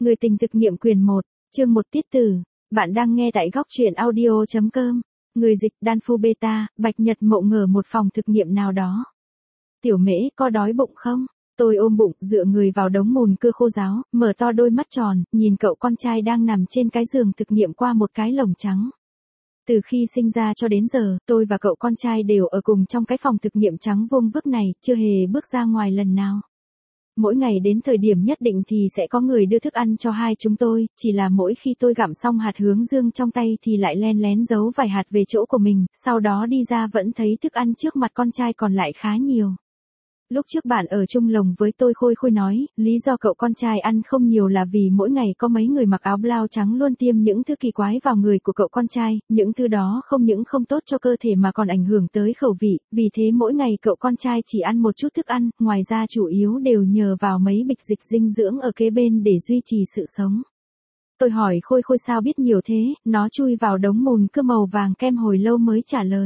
Người tình thực nghiệm quyền 1, chương 1 tiết tử. Bạn đang nghe tại góc truyện audio.com. Người dịch Đan Phu Beta, Bạch Nhật Mộ ngờ một phòng thực nghiệm nào đó. Tiểu Mễ, có đói bụng không? Tôi ôm bụng, dựa người vào đống mùn cưa khô ráo, mở to đôi mắt tròn, nhìn cậu con trai đang nằm trên cái giường thực nghiệm qua một cái lồng trắng. Từ khi sinh ra cho đến giờ, tôi và cậu con trai đều ở cùng trong cái phòng thực nghiệm trắng vuông vức này, chưa hề bước ra ngoài lần nào. Mỗi ngày đến thời điểm nhất định thì sẽ có người đưa thức ăn cho hai chúng tôi, chỉ là mỗi khi tôi gặm xong hạt hướng dương trong tay thì lại len lén giấu vài hạt về chỗ của mình, sau đó đi ra vẫn thấy thức ăn trước mặt con trai còn lại khá nhiều. Lúc trước bạn ở chung lồng với tôi Khôi Khôi nói, lý do cậu con trai ăn không nhiều là vì mỗi ngày có mấy người mặc áo blau trắng luôn tiêm những thứ kỳ quái vào người của cậu con trai, những thứ đó không những không tốt cho cơ thể mà còn ảnh hưởng tới khẩu vị, vì thế mỗi ngày cậu con trai chỉ ăn một chút thức ăn, ngoài ra chủ yếu đều nhờ vào mấy bịch dịch dinh dưỡng ở kế bên để duy trì sự sống. Tôi hỏi Khôi Khôi sao biết nhiều thế, nó chui vào đống mùn cưa màu vàng kem hồi lâu mới trả lời.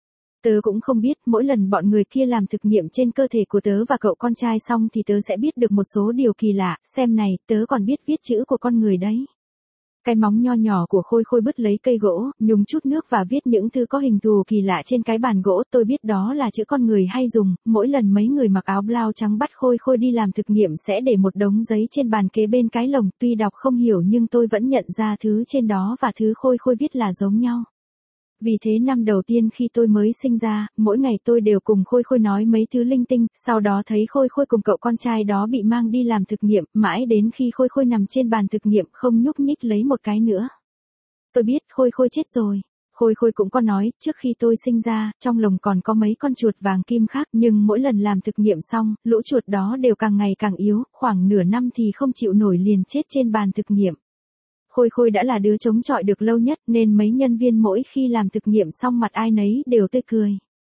Tớ cũng không biết, mỗi lần bọn người kia làm thực nghiệm trên cơ thể của tớ và cậu con trai xong thì tớ sẽ biết được một số điều kỳ lạ, xem này, tớ còn biết viết chữ của con người đấy. Cái móng nho nhỏ của Khôi Khôi bứt lấy cây gỗ, nhúng chút nước và viết những thứ có hình thù kỳ lạ trên cái bàn gỗ, tôi biết đó là chữ con người hay dùng, mỗi lần mấy người mặc áo blau trắng bắt Khôi Khôi đi làm thực nghiệm sẽ để một đống giấy trên bàn kế bên cái lồng, tuy đọc không hiểu nhưng tôi vẫn nhận ra thứ trên đó và thứ Khôi Khôi viết là giống nhau. Vì thế năm đầu tiên khi tôi mới sinh ra, mỗi ngày tôi đều cùng Khôi Khôi nói mấy thứ linh tinh, sau đó thấy Khôi Khôi cùng cậu con trai đó bị mang đi làm thực nghiệm, mãi đến khi Khôi Khôi nằm trên bàn thực nghiệm không nhúc nhích lấy một cái nữa. Tôi biết Khôi Khôi chết rồi. Khôi Khôi cũng có nói, trước khi tôi sinh ra, trong lồng còn có mấy con chuột vàng kim khác, nhưng mỗi lần làm thực nghiệm xong, lũ chuột đó đều càng ngày càng yếu, khoảng nửa năm thì không chịu nổi liền chết trên bàn thực nghiệm. Khôi Khôi đã là đứa chống chọi được lâu nhất nên mấy nhân viên mỗi khi làm thực nghiệm xong mặt ai nấy đều tươi cười.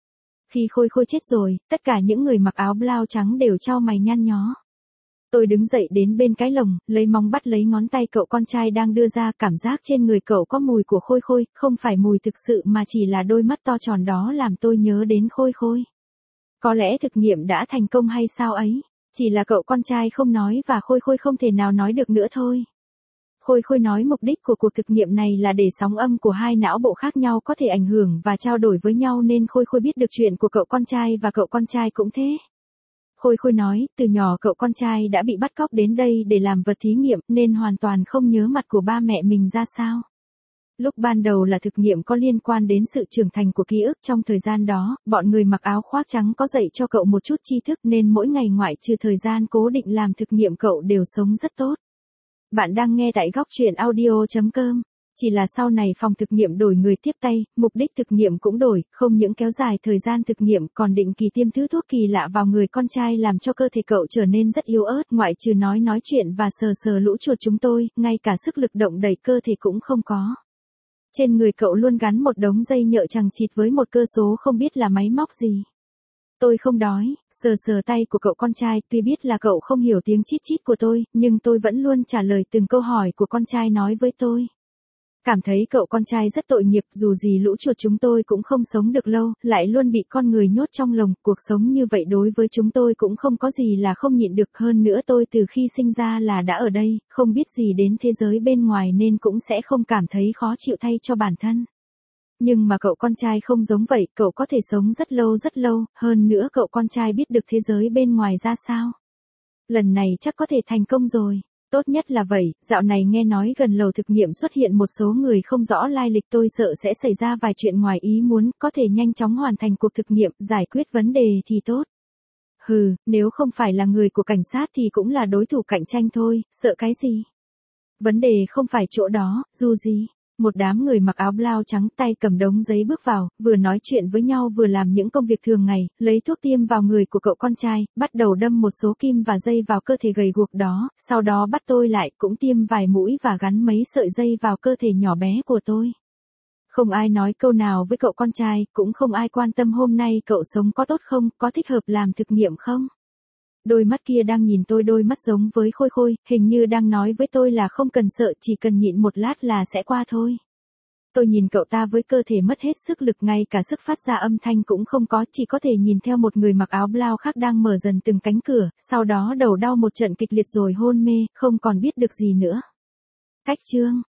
Khi Khôi Khôi chết rồi, tất cả những người mặc áo blau trắng đều chau mày nhăn nhó. Tôi đứng dậy đến bên cái lồng, lấy móng bắt lấy ngón tay cậu con trai đang đưa ra, cảm giác trên người cậu có mùi của Khôi Khôi, không phải mùi thực sự mà chỉ là đôi mắt to tròn đó làm tôi nhớ đến Khôi Khôi. Có lẽ thực nghiệm đã thành công hay sao ấy, chỉ là cậu con trai không nói và Khôi Khôi không thể nào nói được nữa thôi. Khôi Khôi nói mục đích của cuộc thực nghiệm này là để sóng âm của hai não bộ khác nhau có thể ảnh hưởng và trao đổi với nhau nên Khôi Khôi biết được chuyện của cậu con trai và cậu con trai cũng thế. Khôi Khôi nói, từ nhỏ cậu con trai đã bị bắt cóc đến đây để làm vật thí nghiệm nên hoàn toàn không nhớ mặt của ba mẹ mình ra sao. Lúc ban đầu là thực nghiệm có liên quan đến sự trưởng thành của ký ức trong thời gian đó, bọn người mặc áo khoác trắng có dạy cho cậu một chút tri thức nên mỗi ngày ngoại trừ thời gian cố định làm thực nghiệm cậu đều sống rất tốt. Bạn đang nghe tại góc truyện audio.com. Chỉ là sau này phòng thực nghiệm đổi người tiếp tay, mục đích thực nghiệm cũng đổi, không những kéo dài thời gian thực nghiệm còn định kỳ tiêm thứ thuốc kỳ lạ vào người con trai làm cho cơ thể cậu trở nên rất yếu ớt, ngoại trừ nói chuyện và sờ sờ lũ chuột chúng tôi, ngay cả sức lực động đẩy cơ thể cũng không có. Trên người cậu luôn gắn một đống dây nhợ chằng chịt với một cơ số không biết là máy móc gì. Tôi không đói, sờ sờ tay của cậu con trai, tuy biết là cậu không hiểu tiếng chít chít của tôi, nhưng tôi vẫn luôn trả lời từng câu hỏi của con trai nói với tôi. Cảm thấy cậu con trai rất tội nghiệp, dù gì lũ chuột chúng tôi cũng không sống được lâu, lại luôn bị con người nhốt trong lồng, cuộc sống như vậy đối với chúng tôi cũng không có gì là không nhịn được, hơn nữa tôi từ khi sinh ra là đã ở đây, không biết gì đến thế giới bên ngoài nên cũng sẽ không cảm thấy khó chịu thay cho bản thân. Nhưng mà cậu con trai không giống vậy, cậu có thể sống rất lâu, hơn nữa cậu con trai biết được thế giới bên ngoài ra sao. Lần này chắc có thể thành công rồi. Tốt nhất là vậy, dạo này nghe nói gần lầu thực nghiệm xuất hiện một số người không rõ lai lịch, tôi sợ sẽ xảy ra vài chuyện ngoài ý muốn, có thể nhanh chóng hoàn thành cuộc thực nghiệm, giải quyết vấn đề thì tốt. Hừ, nếu không phải là người của cảnh sát thì cũng là đối thủ cạnh tranh thôi, sợ cái gì. Vấn đề không phải chỗ đó, dù gì. Một đám người mặc áo blau trắng tay cầm đống giấy bước vào, vừa nói chuyện với nhau vừa làm những công việc thường ngày, lấy thuốc tiêm vào người của cậu con trai, bắt đầu đâm một số kim và dây vào cơ thể gầy guộc đó, sau đó bắt tôi lại cũng tiêm vài mũi và gắn mấy sợi dây vào cơ thể nhỏ bé của tôi. Không ai nói câu nào với cậu con trai, cũng không ai quan tâm hôm nay cậu sống có tốt không, có thích hợp làm thực nghiệm không. Đôi mắt kia đang nhìn tôi, đôi mắt giống với Khôi Khôi, hình như đang nói với tôi là không cần sợ, chỉ cần nhịn một lát là sẽ qua thôi. Tôi nhìn cậu ta với cơ thể mất hết sức lực, ngay cả sức phát ra âm thanh cũng không có, chỉ có thể nhìn theo một người mặc áo blau khác đang mở dần từng cánh cửa, sau đó đầu đau một trận kịch liệt rồi hôn mê, không còn biết được gì nữa. Cách chương